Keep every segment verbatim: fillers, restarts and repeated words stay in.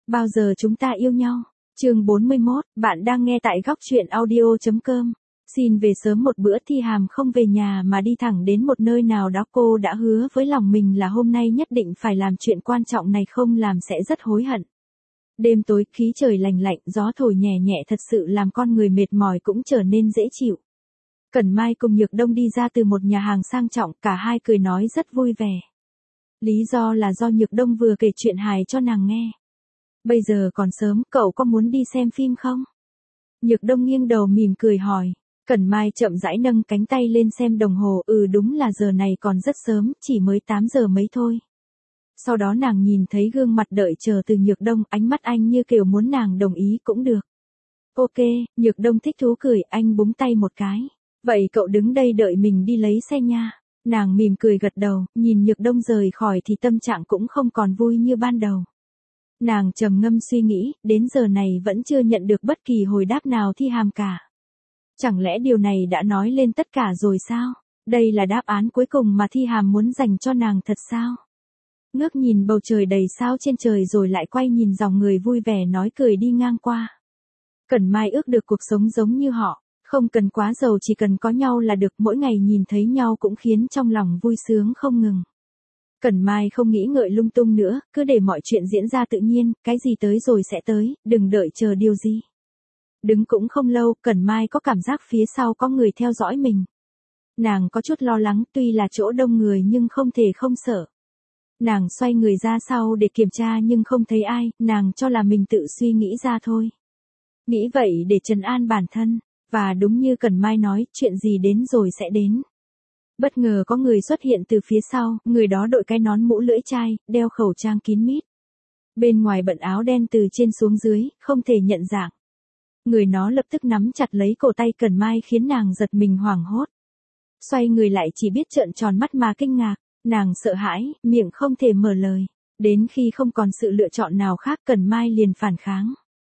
Bao giờ chúng ta yêu nhau? Chương bốn mươi mốt, bạn đang nghe tại góc truyện audio chấm com. Xin về sớm một bữa. Thi Hàm không về nhà mà đi thẳng đến một nơi nào đó. Cô đã hứa với lòng mình là hôm nay nhất định phải làm chuyện quan trọng này, không làm sẽ rất hối hận. Đêm tối, khí trời lành lạnh, gió thổi nhẹ nhẹ thật sự làm con người mệt mỏi cũng trở nên dễ chịu. Cẩn Mai cùng Nhược Đông đi ra từ một nhà hàng sang trọng, cả hai cười nói rất vui vẻ. Lý do là do Nhược Đông vừa kể chuyện hài cho nàng nghe. Bây giờ còn sớm, cậu có muốn đi xem phim không? Nhược Đông nghiêng đầu mỉm cười hỏi. Cẩn Mai chậm rãi nâng cánh tay lên xem đồng hồ, ừ đúng là giờ này còn rất sớm, chỉ mới tám giờ mấy thôi. Sau đó nàng nhìn thấy gương mặt đợi chờ từ Nhược Đông, ánh mắt anh như kiểu muốn nàng đồng ý cũng được. Ok, Nhược Đông thích thú cười, anh búng tay một cái. Vậy cậu đứng đây đợi mình đi lấy xe nha. Nàng mỉm cười gật đầu, nhìn Nhược Đông rời khỏi thì tâm trạng cũng không còn vui như ban đầu. Nàng trầm ngâm suy nghĩ, đến giờ này vẫn chưa nhận được bất kỳ hồi đáp nào Thi Hàm cả. Chẳng lẽ điều này đã nói lên tất cả rồi sao? Đây là đáp án cuối cùng mà Thi Hàm muốn dành cho nàng thật sao? Ngước nhìn bầu trời đầy sao trên trời rồi lại quay nhìn dòng người vui vẻ nói cười đi ngang qua. Cẩn Mai ước được cuộc sống giống như họ, không cần quá giàu, chỉ cần có nhau là được, mỗi ngày nhìn thấy nhau cũng khiến trong lòng vui sướng không ngừng. Cẩn Mai không nghĩ ngợi lung tung nữa, cứ để mọi chuyện diễn ra tự nhiên, cái gì tới rồi sẽ tới, đừng đợi chờ điều gì. Đứng cũng không lâu, Cẩn Mai có cảm giác phía sau có người theo dõi mình. Nàng có chút lo lắng, tuy là chỗ đông người nhưng không thể không sợ. Nàng xoay người ra sau để kiểm tra nhưng không thấy ai, nàng cho là mình tự suy nghĩ ra thôi. Nghĩ vậy để trấn an bản thân, và đúng như Cẩn Mai nói, chuyện gì đến rồi sẽ đến. Bất ngờ có người xuất hiện từ phía sau, người đó đội cái nón mũ lưỡi chai, đeo khẩu trang kín mít. Bên ngoài bận áo đen từ trên xuống dưới, không thể nhận dạng. Người nó lập tức nắm chặt lấy cổ tay Cẩn Mai khiến nàng giật mình hoảng hốt. Xoay người lại chỉ biết trợn tròn mắt mà kinh ngạc, nàng sợ hãi, miệng không thể mở lời. Đến khi không còn sự lựa chọn nào khác, Cẩn Mai liền phản kháng.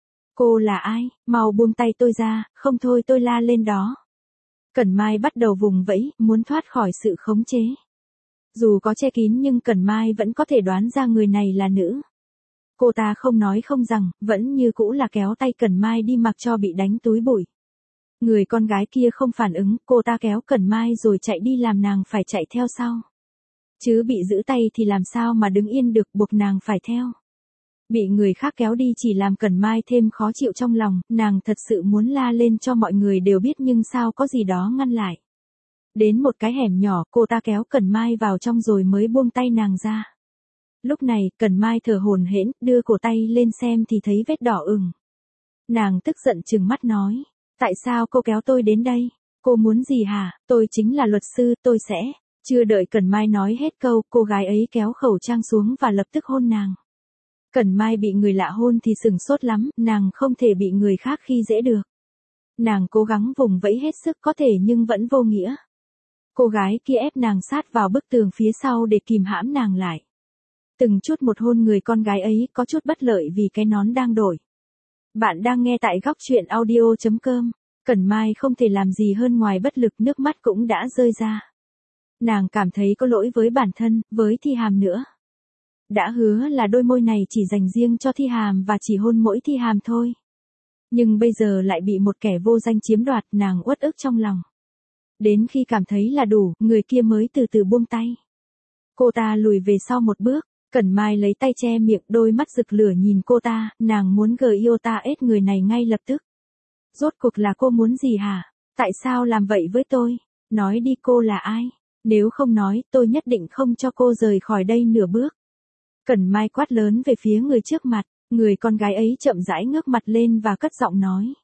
Cô là ai? Mau buông tay tôi ra, không thôi tôi la lên đó. Cẩn Mai bắt đầu vùng vẫy, muốn thoát khỏi sự khống chế. Dù có che kín nhưng Cẩn Mai vẫn có thể đoán ra người này là nữ. Cô ta không nói không rằng, vẫn như cũ là kéo tay Cẩn Mai đi mặc cho bị đánh túi bụi. Người con gái kia không phản ứng, cô ta kéo Cẩn Mai rồi chạy đi làm nàng phải chạy theo sau. Chứ bị giữ tay thì làm sao mà đứng yên được, buộc nàng phải theo. Bị người khác kéo đi chỉ làm Cẩn Mai thêm khó chịu trong lòng, nàng thật sự muốn la lên cho mọi người đều biết nhưng sao có gì đó ngăn lại. Đến một cái hẻm nhỏ, cô ta kéo Cẩn Mai vào trong rồi mới buông tay nàng ra. Lúc này, Cẩn Mai thở hổn hển, đưa cổ tay lên xem thì thấy vết đỏ ửng. Nàng tức giận trừng mắt nói, tại sao cô kéo tôi đến đây? Cô muốn gì hả? Tôi chính là luật sư, tôi sẽ... Chưa đợi Cẩn Mai nói hết câu, cô gái ấy kéo khẩu trang xuống và lập tức hôn nàng. Cẩn Mai bị người lạ hôn thì sửng sốt lắm, nàng không thể bị người khác khi dễ được. Nàng cố gắng vùng vẫy hết sức có thể nhưng vẫn vô nghĩa. Cô gái kia ép nàng sát vào bức tường phía sau để kìm hãm nàng lại. Từng chút một hôn người con gái ấy có chút bất lợi vì cái nón đang đổi. Bạn đang nghe tại góc truyện audio chấm com. Cẩn Mai không thể làm gì hơn ngoài bất lực, nước mắt cũng đã rơi ra. Nàng cảm thấy có lỗi với bản thân, với Thi Hàm nữa. Đã hứa là đôi môi này chỉ dành riêng cho Thi Hàm và chỉ hôn mỗi Thi Hàm thôi. Nhưng bây giờ lại bị một kẻ vô danh chiếm đoạt, nàng uất ức trong lòng. Đến khi cảm thấy là đủ, người kia mới từ từ buông tay. Cô ta lùi về sau một bước, Cẩn Mai lấy tay che miệng, đôi mắt rực lửa nhìn cô ta, nàng muốn gờ yêu ta ết người này ngay lập tức. Rốt cuộc là cô muốn gì hả? Tại sao làm vậy với tôi? Nói đi, cô là ai? Nếu không nói, tôi nhất định không cho cô rời khỏi đây nửa bước. Cẩn Mai quát lớn về phía người trước mặt, người con gái ấy chậm rãi ngước mặt lên và cất giọng nói.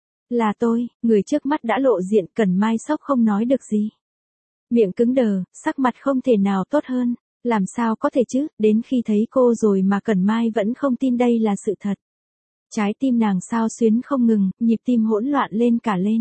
Là tôi, người trước mắt đã lộ diện. Cẩn Mai sốc không nói được gì. Miệng cứng đờ, sắc mặt không thể nào tốt hơn, làm sao có thể chứ, đến khi thấy cô rồi mà Cẩn Mai vẫn không tin đây là sự thật. Trái tim nàng xao xuyến không ngừng, nhịp tim hỗn loạn lên cả lên.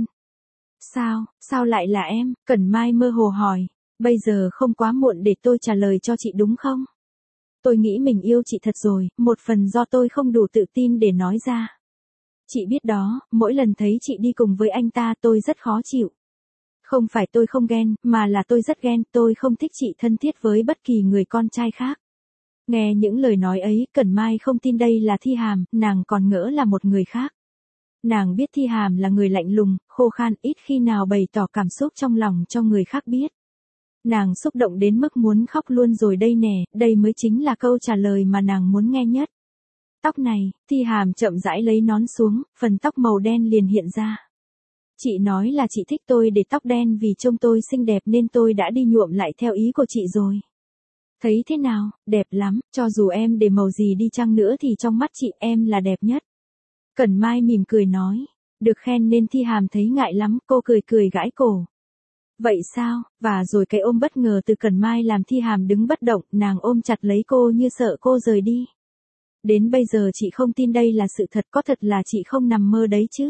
Sao, sao lại là em? Cẩn Mai mơ hồ hỏi, bây giờ không quá muộn để tôi trả lời cho chị đúng không? Tôi nghĩ mình yêu chị thật rồi, một phần do tôi không đủ tự tin để nói ra. Chị biết đó, mỗi lần thấy chị đi cùng với anh ta tôi rất khó chịu. Không phải tôi không ghen, mà là tôi rất ghen, tôi không thích chị thân thiết với bất kỳ người con trai khác. Nghe những lời nói ấy, Cẩn Mai không tin đây là Thi Hàm, nàng còn ngỡ là một người khác. Nàng biết Thi Hàm là người lạnh lùng, khô khan, ít khi nào bày tỏ cảm xúc trong lòng cho người khác biết. Nàng xúc động đến mức muốn khóc luôn rồi đây nè, đây mới chính là câu trả lời mà nàng muốn nghe nhất. Tóc này, Thi Hàm chậm rãi lấy nón xuống, phần tóc màu đen liền hiện ra. Chị nói là chị thích tôi để tóc đen vì trông tôi xinh đẹp nên tôi đã đi nhuộm lại theo ý của chị rồi. Thấy thế nào, đẹp lắm, cho dù em để màu gì đi chăng nữa thì trong mắt chị em là đẹp nhất. Cẩn Mai mỉm cười nói, được khen nên Thi Hàm thấy ngại lắm, cô cười cười gãi cổ. Vậy sao, và rồi cái ôm bất ngờ từ Cẩn Mai làm Thi Hàm đứng bất động, nàng ôm chặt lấy cô như sợ cô rời đi. Đến bây giờ chị không tin đây là sự thật, có thật là chị không nằm mơ đấy chứ.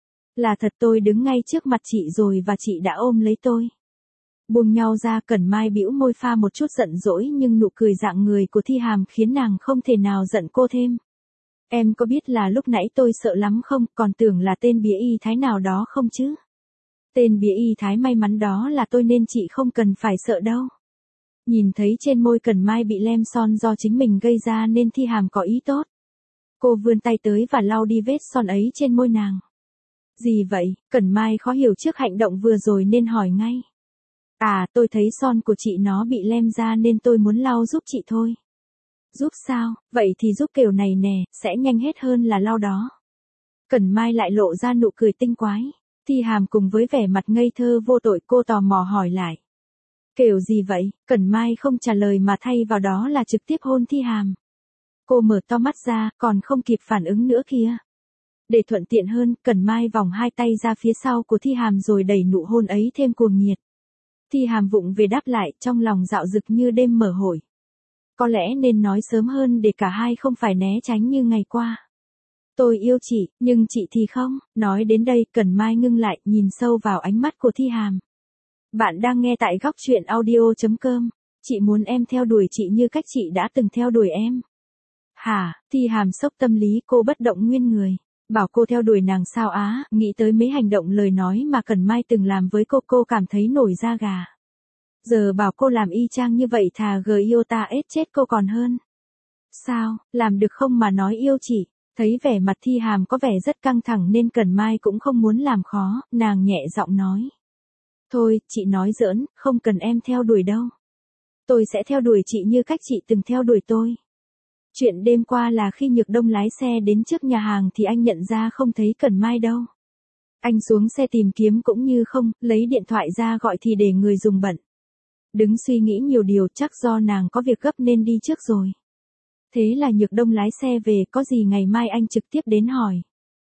Là thật, tôi đứng ngay trước mặt chị rồi và chị đã ôm lấy tôi. Buông nhau ra, Cẩn Mai bĩu môi pha một chút giận dỗi nhưng nụ cười dạng người của Thi Hàm khiến nàng không thể nào giận cô thêm. Em có biết là lúc nãy tôi sợ lắm không, còn tưởng là tên bía y thái nào đó không chứ? Tên bía y thái may mắn đó là tôi nên chị không cần phải sợ đâu. Nhìn thấy trên môi Cẩn Mai bị lem son do chính mình gây ra nên Thi Hàm có ý tốt. Cô vươn tay tới và lau đi vết son ấy trên môi nàng. Gì vậy? Cẩn Mai khó hiểu trước hành động vừa rồi nên hỏi ngay. À, tôi thấy son của chị nó bị lem ra nên tôi muốn lau giúp chị thôi. Giúp sao? Vậy thì giúp kiểu này nè, sẽ nhanh hết hơn là lau đó. Cẩn Mai lại lộ ra nụ cười tinh quái. Thi Hàm cùng với vẻ mặt ngây thơ vô tội, cô tò mò hỏi lại. Kiểu gì vậy? Cẩn Mai không trả lời mà thay vào đó là trực tiếp hôn Thi Hàm. Cô mở to mắt ra, còn không kịp phản ứng nữa kìa. Để thuận tiện hơn, Cẩn Mai vòng hai tay ra phía sau của Thi Hàm rồi đẩy nụ hôn ấy thêm cuồng nhiệt. Thi Hàm vụng về đáp lại, trong lòng dạo dực như đêm mở hội. Có lẽ nên nói sớm hơn để cả hai không phải né tránh như ngày qua. Tôi yêu chị, nhưng chị thì không. Nói đến đây, Cẩn Mai ngưng lại, nhìn sâu vào ánh mắt của Thi Hàm. Bạn đang nghe tại góc truyện audio chấm com. Chị muốn em theo đuổi chị như cách chị đã từng theo đuổi em. Hả? Thi Hàm sốc tâm lý, cô bất động nguyên người. Bảo cô theo đuổi nàng sao á, nghĩ tới mấy hành động lời nói mà Cẩn Mai từng làm với cô, cô cảm thấy nổi da gà. Giờ bảo cô làm y chang như vậy thà gờ yêu ta ết chết cô còn hơn. Sao, làm được không mà nói yêu chị? Thấy vẻ mặt Thi Hàm có vẻ rất căng thẳng nên Cẩn Mai cũng không muốn làm khó, nàng nhẹ giọng nói. Thôi, chị nói giỡn, không cần em theo đuổi đâu. Tôi sẽ theo đuổi chị như cách chị từng theo đuổi tôi. Chuyện đêm qua là khi Nhược Đông lái xe đến trước nhà hàng thì anh nhận ra không thấy Cẩn Mai đâu. Anh xuống xe tìm kiếm cũng như không, lấy điện thoại ra gọi thì để người dùng bận. Đứng suy nghĩ nhiều điều, chắc do nàng có việc gấp nên đi trước rồi. Thế là Nhược Đông lái xe về, có gì ngày mai anh trực tiếp đến hỏi.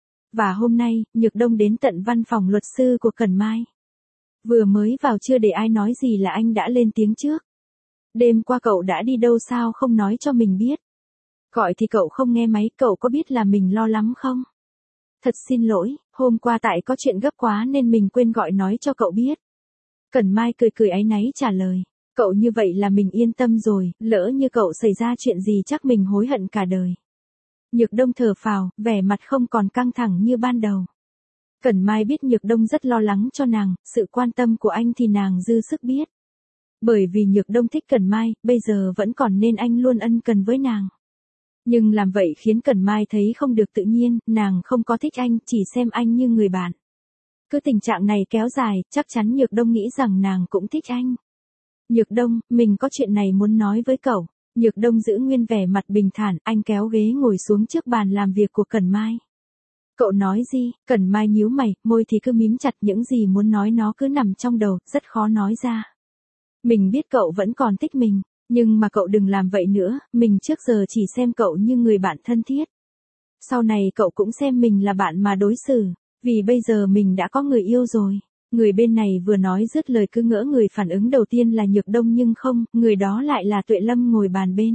Và hôm nay, Nhược Đông đến tận văn phòng luật sư của Cẩn Mai. Vừa mới vào chưa để ai nói gì là anh đã lên tiếng trước. Đêm qua cậu đã đi đâu sao không nói cho mình biết. Gọi thì cậu không nghe máy, cậu có biết là mình lo lắm không? Thật xin lỗi, hôm qua tại có chuyện gấp quá nên mình quên gọi nói cho cậu biết. Cẩn Mai cười cười áy náy trả lời. Cậu như vậy là mình yên tâm rồi, lỡ như cậu xảy ra chuyện gì chắc mình hối hận cả đời. Nhược Đông thở phào, vẻ mặt không còn căng thẳng như ban đầu. Cẩn Mai biết Nhược Đông rất lo lắng cho nàng, sự quan tâm của anh thì nàng dư sức biết. Bởi vì Nhược Đông thích Cẩn Mai, bây giờ vẫn còn nên anh luôn ân cần với nàng. Nhưng làm vậy khiến Cẩn Mai thấy không được tự nhiên, nàng không có thích anh, chỉ xem anh như người bạn. Cứ tình trạng này kéo dài, chắc chắn Nhược Đông nghĩ rằng nàng cũng thích anh. Nhược Đông, mình có chuyện này muốn nói với cậu. Nhược Đông giữ nguyên vẻ mặt bình thản, anh kéo ghế ngồi xuống trước bàn làm việc của Cẩn Mai. Cậu nói gì? Cẩn Mai nhíu mày, môi thì cứ mím chặt, những gì muốn nói nó cứ nằm trong đầu, rất khó nói ra. Mình biết cậu vẫn còn thích mình, nhưng mà cậu đừng làm vậy nữa, mình trước giờ chỉ xem cậu như người bạn thân thiết. Sau này cậu cũng xem mình là bạn mà đối xử, vì bây giờ mình đã có người yêu rồi. Người bên này vừa nói dứt lời cứ ngỡ người phản ứng đầu tiên là Nhược Đông nhưng không, người đó lại là Tuệ Lâm ngồi bàn bên.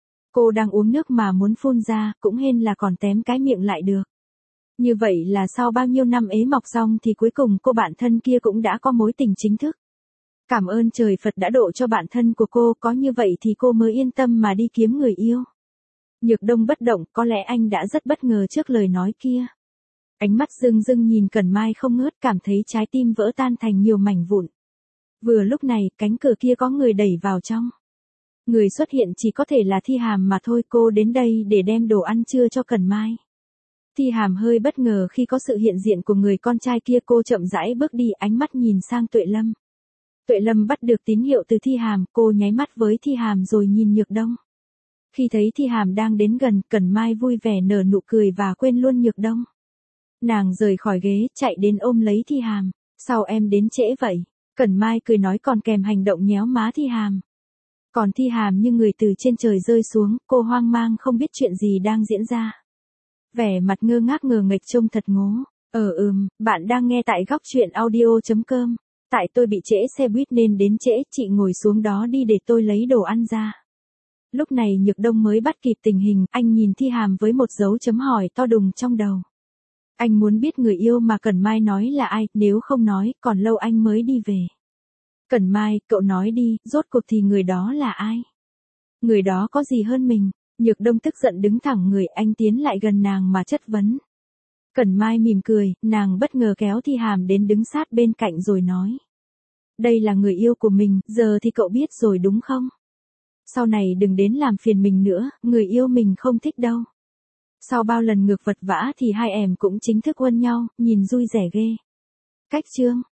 Cô đang uống nước mà muốn phun ra, cũng hên là còn tém cái miệng lại được. Như vậy là sau bao nhiêu năm ế mọc rong thì cuối cùng cô bạn thân kia cũng đã có mối tình chính thức. Cảm ơn trời Phật đã độ cho bạn thân của cô, có như vậy thì cô mới yên tâm mà đi kiếm người yêu. Nhược Đông bất động, có lẽ anh đã rất bất ngờ trước lời nói kia. Ánh mắt rưng rưng nhìn Cẩn Mai không ngớt, cảm thấy trái tim vỡ tan thành nhiều mảnh vụn. Vừa lúc này, cánh cửa kia có người đẩy vào trong. Người xuất hiện chỉ có thể là Thi Hàm mà thôi, cô đến đây để đem đồ ăn trưa cho Cẩn Mai. Thi Hàm hơi bất ngờ khi có sự hiện diện của người con trai kia, cô chậm rãi bước đi, ánh mắt nhìn sang Tuệ Lâm. Tuệ Lâm bắt được tín hiệu từ Thi Hàm, cô nháy mắt với Thi Hàm rồi nhìn Nhược Đông. Khi thấy Thi Hàm đang đến gần, Cẩn Mai vui vẻ nở nụ cười và quên luôn Nhược Đông. Nàng rời khỏi ghế, chạy đến ôm lấy Thi Hàm. Sao em đến trễ vậy? Cẩn Mai cười nói còn kèm hành động nhéo má Thi Hàm. Còn Thi Hàm như người từ trên trời rơi xuống, cô hoang mang không biết chuyện gì đang diễn ra. Vẻ mặt ngơ ngác ngờ nghệch trông thật ngố. Ờ ừm, bạn đang nghe tại góc truyện audio chấm com. Tại tôi bị trễ xe buýt nên đến trễ, chị ngồi xuống đó đi để tôi lấy đồ ăn ra. Lúc này Nhược Đông mới bắt kịp tình hình, anh nhìn Thi Hàm với một dấu chấm hỏi to đùng trong đầu. Anh muốn biết người yêu mà Cẩn Mai nói là ai, nếu không nói, còn lâu anh mới đi về. Cẩn Mai, cậu nói đi, rốt cuộc thì người đó là ai? Người đó có gì hơn mình? Nhược Đông tức giận đứng thẳng người, anh tiến lại gần nàng mà chất vấn. Cẩn Mai mỉm cười, nàng bất ngờ kéo Thi Hàm đến đứng sát bên cạnh rồi nói. Đây là người yêu của mình, giờ thì cậu biết rồi đúng không? Sau này đừng đến làm phiền mình nữa, người yêu mình không thích đâu. Sau bao lần ngược vật vã thì hai em cũng chính thức quen nhau, nhìn vui rẻ ghê. Cách chương